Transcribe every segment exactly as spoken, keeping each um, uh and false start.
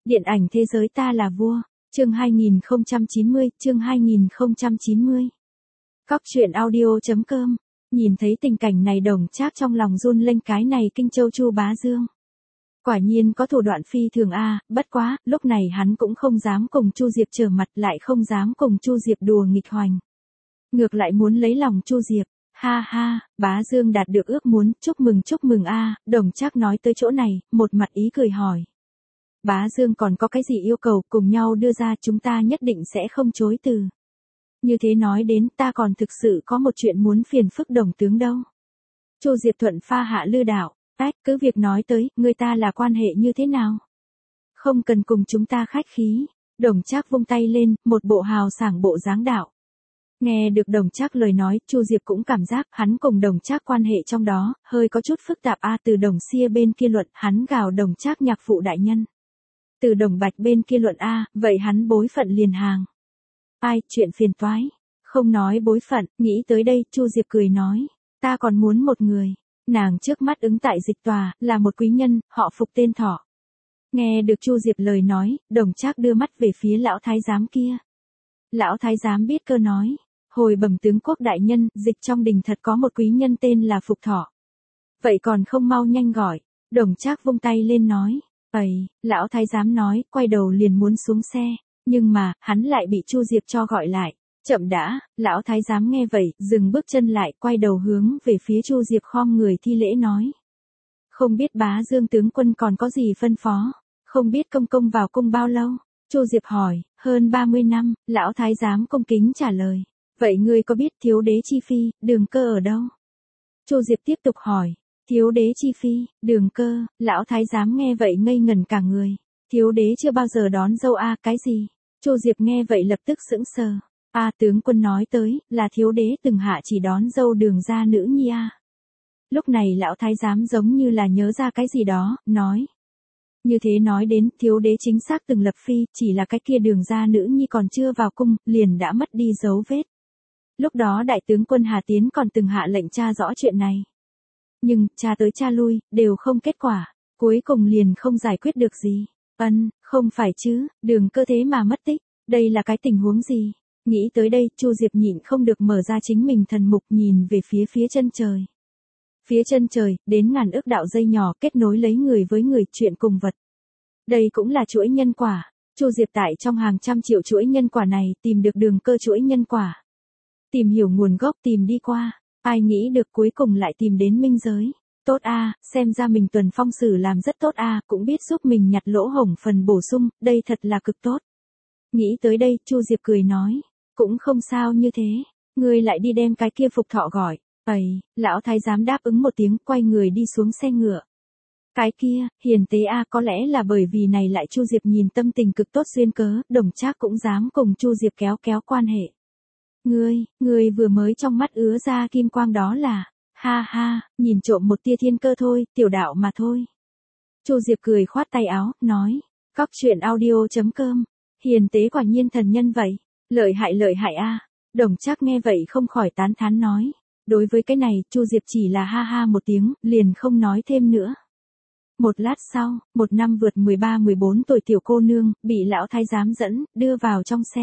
Điện ảnh thế giới ta là vua, chương hai nghìn không trăm chín mươi, chương hai nghìn không trăm chín mươi. Cóc truyện audio chấm com, nhìn thấy tình cảnh này Đồng Trác trong lòng run lên, cái này Kinh Châu Chu Bá Dương. Quả nhiên có thủ đoạn phi thường a, bất quá, lúc này hắn cũng không dám cùng Chu Diệp trở mặt, lại không dám cùng Chu Diệp đùa nghịch hoành. Ngược lại muốn lấy lòng Chu Diệp. Ha ha, Bá Dương đạt được ước muốn, chúc mừng chúc mừng a, Đồng Trác nói tới chỗ này, một mặt ý cười hỏi. Bá Dương còn có cái gì yêu cầu, cùng nhau đưa ra, chúng ta nhất định sẽ không chối từ. Như thế nói đến, ta còn thực sự có một chuyện muốn phiền phức Đồng tướng đâu. Chu Diệp thuận pha hạ lư đạo, ách, cứ việc nói tới, người ta là quan hệ như thế nào? Không cần cùng chúng ta khách khí. Đồng Trác vung tay lên, một bộ hào sảng bộ dáng đạo. Nghe được Đồng Trác lời nói, Chu Diệp cũng cảm giác hắn cùng Đồng Trác quan hệ trong đó hơi có chút phức tạp a. Từ Đồng Xia bên kia luận, hắn gào Đồng Trác nhạc phụ đại nhân. Từ Đồng Bạch bên kia luận a, vậy hắn bối phận liền hàng. Ai, chuyện phiền toái. Không nói bối phận, nghĩ tới đây, Chu Diệp cười nói, ta còn muốn một người. Nàng trước mắt ứng tại dịch tòa, là một quý nhân, họ Phục tên Thọ. Nghe được Chu Diệp lời nói, Đồng Trác đưa mắt về phía lão thái giám kia. Lão thái giám biết cơ nói, hồi bẩm tướng quốc đại nhân, dịch trong đình thật có một quý nhân tên là Phục Thọ. Vậy còn không mau nhanh gọi. Đồng Trác vung tay lên nói, ầy, lão thái giám nói, quay đầu liền muốn xuống xe, nhưng mà, hắn lại bị Chu Diệp cho gọi lại. Chậm đã, lão thái giám nghe vậy, dừng bước chân lại, quay đầu hướng về phía Chu Diệp khom người thi lễ nói. Không biết Bá Dương tướng quân còn có gì phân phó, không biết công công vào cung bao lâu? Chu Diệp hỏi, hơn ba mươi năm, lão thái giám cung kính trả lời. Vậy ngươi có biết thiếu đế chi phi, Đường Cơ ở đâu? Chu Diệp tiếp tục hỏi, thiếu đế chi phi, Đường Cơ, lão thái giám nghe vậy ngây ngẩn cả người. Thiếu đế chưa bao giờ đón dâu a, cái gì? Chu Diệp nghe vậy lập tức sững sờ. A, tướng quân nói tới, là thiếu đế từng hạ chỉ đón dâu Đường gia nữ nhi a. Lúc này lão thái giám giống như là nhớ ra cái gì đó, nói. Như thế nói đến, thiếu đế chính xác từng lập phi, chỉ là cái kia Đường gia nữ nhi còn chưa vào cung, liền đã mất đi dấu vết. Lúc đó đại tướng quân Hà Tiến còn từng hạ lệnh tra rõ chuyện này. Nhưng, tra tới tra lui, đều không kết quả, cuối cùng liền không giải quyết được gì. Ân, không phải chứ, Đường Cơ thế mà mất tích, đây là cái tình huống gì? Nghĩ tới đây, Chu Diệp nhịn không được mở ra chính mình thần mục nhìn về phía phía chân trời. Phía chân trời, đến ngàn ức đạo dây nhỏ kết nối lấy người với người, chuyện cùng vật. Đây cũng là chuỗi nhân quả. Chu Diệp tại trong hàng trăm triệu chuỗi nhân quả này tìm được Đường Cơ chuỗi nhân quả. Tìm hiểu nguồn gốc, tìm đi qua, ai nghĩ được cuối cùng lại tìm đến minh giới. Tốt a, xem ra mình tuần phong sử làm rất tốt a, cũng biết giúp mình nhặt lỗ hổng phần bổ sung, đây thật là cực tốt. Nghĩ tới đây, Chu Diệp cười nói, cũng không sao như thế, ngươi lại đi đem cái kia Phục Thọ gọi. Ầy, lão thái giám đáp ứng một tiếng, quay người đi xuống xe ngựa. Cái kia, hiền tế a, có lẽ là bởi vì này lại Chu Diệp nhìn tâm tình cực tốt duyên cớ, Đồng Trác cũng dám cùng Chu Diệp kéo kéo quan hệ. Ngươi, ngươi vừa mới trong mắt ứa ra kim quang đó là, ha ha, nhìn trộm một tia thiên cơ thôi, tiểu đạo mà thôi. Chu Diệp cười khoát tay áo, nói, cóc truyện audio chấm com, hiền tế quả nhiên thần nhân vậy, lợi hại lợi hại a. Đồng Trác nghe vậy không khỏi tán thán nói, đối với cái này, Chu Diệp chỉ là ha ha một tiếng, liền không nói thêm nữa. Một lát sau, một năm vượt mười ba mười bốn tuổi tiểu cô nương, bị lão thái giám dẫn, đưa vào trong xe.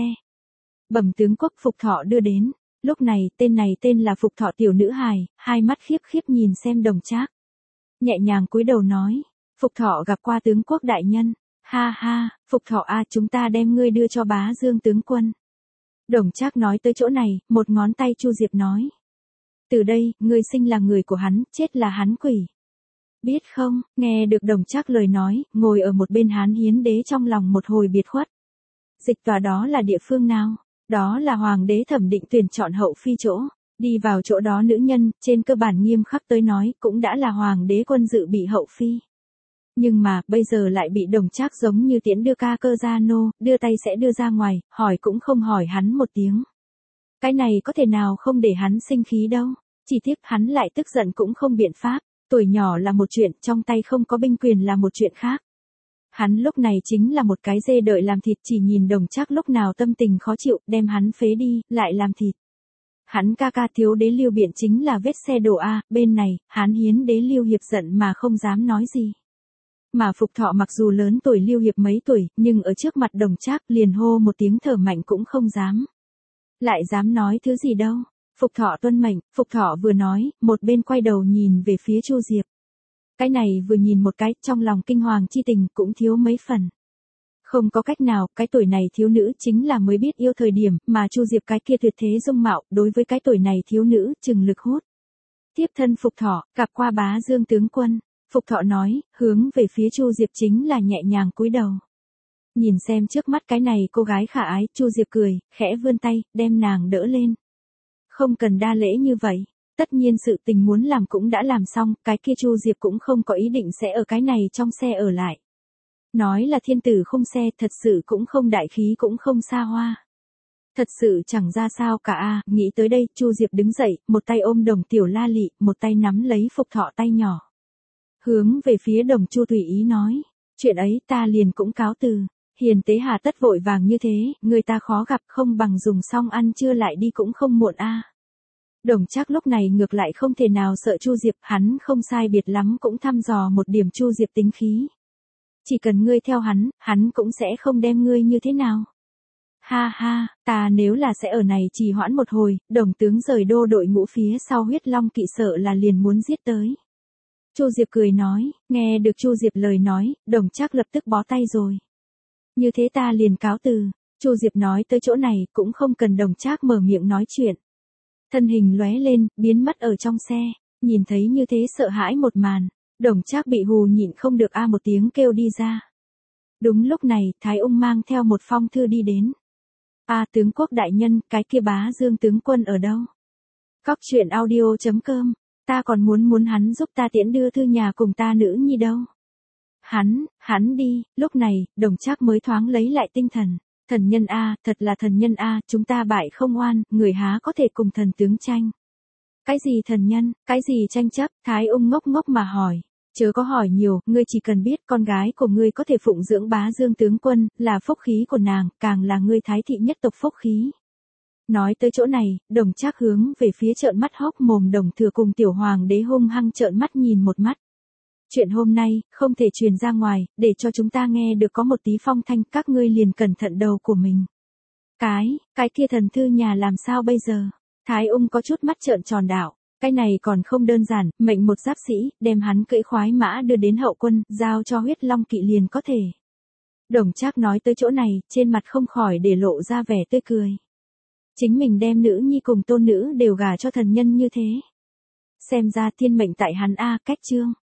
Bẩm tướng quốc, Phục Thọ đưa đến. Lúc này, tên này tên là Phục Thọ tiểu nữ hài, hai mắt khiếp khiếp nhìn xem Đồng Trác. Nhẹ nhàng cúi đầu nói, Phục Thọ gặp qua tướng quốc đại nhân. Ha ha, Phục Thọ a, chúng ta đem ngươi đưa cho Bá Dương tướng quân. Đồng Trác nói tới chỗ này, một ngón tay Chu Diệp nói. Từ đây, ngươi sinh là người của hắn, chết là hắn quỷ. Biết không, nghe được Đồng Trác lời nói, ngồi ở một bên Hán Hiến đế trong lòng một hồi biệt khuất. Dịch tòa đó là địa phương nào? Đó là hoàng đế thẩm định tuyển chọn hậu phi chỗ. Đi vào chỗ đó nữ nhân, trên cơ bản nghiêm khắc tới nói, cũng đã là hoàng đế quân dự bị hậu phi. Nhưng mà, bây giờ lại bị Đồng Trác giống như tiễn đưa ca cơ ra nô, đưa tay sẽ đưa ra ngoài, hỏi cũng không hỏi hắn một tiếng. Cái này có thể nào không để hắn sinh khí đâu. Chỉ tiếc hắn lại tức giận cũng không biện pháp. Tuổi nhỏ là một chuyện, trong tay không có binh quyền là một chuyện khác. Hắn lúc này chính là một cái dê đợi làm thịt, chỉ nhìn Đồng Trác lúc nào tâm tình khó chịu, đem hắn phế đi, lại làm thịt. Hắn ca ca thiếu đế Lưu Biện chính là vết xe đổ a, bên này, Hán Hiến đế Lưu Hiệp giận mà không dám nói gì. Mà Phục Thọ mặc dù lớn tuổi Lưu Hiệp mấy tuổi, nhưng ở trước mặt Đồng Trác liền hô một tiếng thở mạnh cũng không dám. Lại dám nói thứ gì đâu. Phục Thọ tuân mệnh, Phục Thọ vừa nói, một bên quay đầu nhìn về phía Chu Diệp. Cái này vừa nhìn một cái, trong lòng kinh hoàng chi tình cũng thiếu mấy phần. Không có cách nào, cái tuổi này thiếu nữ chính là mới biết yêu thời điểm, mà Chu Diệp cái kia tuyệt thế dung mạo, đối với cái tuổi này thiếu nữ, chừng lực hút. Tiếp thân Phục Thọ, gặp qua bá Dương tướng quân. Phục Thọ nói, hướng về phía Chu Diệp chính là nhẹ nhàng cúi đầu. Nhìn xem trước mắt cái này cô gái khả ái, Chu Diệp cười, khẽ vươn tay, đem nàng đỡ lên. Không cần đa lễ như vậy. Tất nhiên sự tình muốn làm cũng đã làm xong, cái kia Chu Diệp cũng không có ý định sẽ ở cái này trong xe ở lại. Nói là thiên tử không xe, thật sự cũng không đại khí cũng không xa hoa. Thật sự chẳng ra sao cả a. Nghĩ tới đây, Chu Diệp đứng dậy, một tay ôm Đồng Tiểu La Lị, một tay nắm lấy Phục Thọ tay nhỏ. Hướng về phía Đồng Chu tùy ý nói, chuyện ấy ta liền cũng cáo từ. Hiền tế hà tất vội vàng như thế, người ta khó gặp, không bằng dùng xong ăn trưa lại đi cũng không muộn a. Đồng Trác lúc này ngược lại không thể nào sợ Chu Diệp, hắn không sai biệt lắm cũng thăm dò một điểm Chu Diệp tính khí. Chỉ cần ngươi theo hắn, hắn cũng sẽ không đem ngươi như thế nào. Ha ha, ta nếu là sẽ ở này trì hoãn một hồi, Đồng tướng rời đô đội ngũ phía sau Huyết Long kỵ sợ là liền muốn giết tới. Chu Diệp cười nói, nghe được Chu Diệp lời nói, Đồng Trác lập tức bó tay rồi. Như thế ta liền cáo từ. Chu Diệp nói tới chỗ này, cũng không cần Đồng Trác mở miệng nói chuyện. Thân hình lóe lên, biến mất ở trong xe, nhìn thấy như thế sợ hãi một màn, Đồng Trác bị hù nhịn không được a một tiếng kêu đi ra. Đúng lúc này, Thái Ung mang theo một phong thư đi đến. A tướng quốc đại nhân, cái kia bá Dương tướng quân ở đâu? Cóc truyện audio chấm com, ta còn muốn muốn hắn giúp ta tiễn đưa thư nhà cùng ta nữ nhi đâu. Hắn, hắn đi, lúc này, Đồng Trác mới thoáng lấy lại tinh thần. Thần nhân a, thật là thần nhân a, chúng ta bại không oan, người há có thể cùng thần tướng tranh. Cái gì thần nhân, cái gì tranh chấp, Thái Ung ngốc ngốc mà hỏi. Chớ có hỏi nhiều, ngươi chỉ cần biết con gái của ngươi có thể phụng dưỡng bá Dương tướng quân, là phúc khí của nàng, càng là ngươi Thái thị nhất tộc phúc khí. Nói tới chỗ này, Đồng Trác hướng về phía trợn mắt hốc mồm Đồng Thừa cùng tiểu hoàng đế hung hăng trợn mắt nhìn một mắt. Chuyện hôm nay, không thể truyền ra ngoài, để cho chúng ta nghe được có một tí phong thanh, các ngươi liền cẩn thận đầu của mình. Cái, cái kia thần thư nhà làm sao bây giờ? Thái Ung có chút mắt trợn tròn đảo, cái này còn không đơn giản, mệnh một giáp sĩ, đem hắn cưỡi khoái mã đưa đến hậu quân, giao cho Huyết Long kỵ liền có thể. Đồng Trác nói tới chỗ này, trên mặt không khỏi để lộ ra vẻ tươi cười. Chính mình đem nữ nhi cùng tôn nữ đều gả cho thần nhân như thế. Xem ra thiên mệnh tại hắn a, cách chương.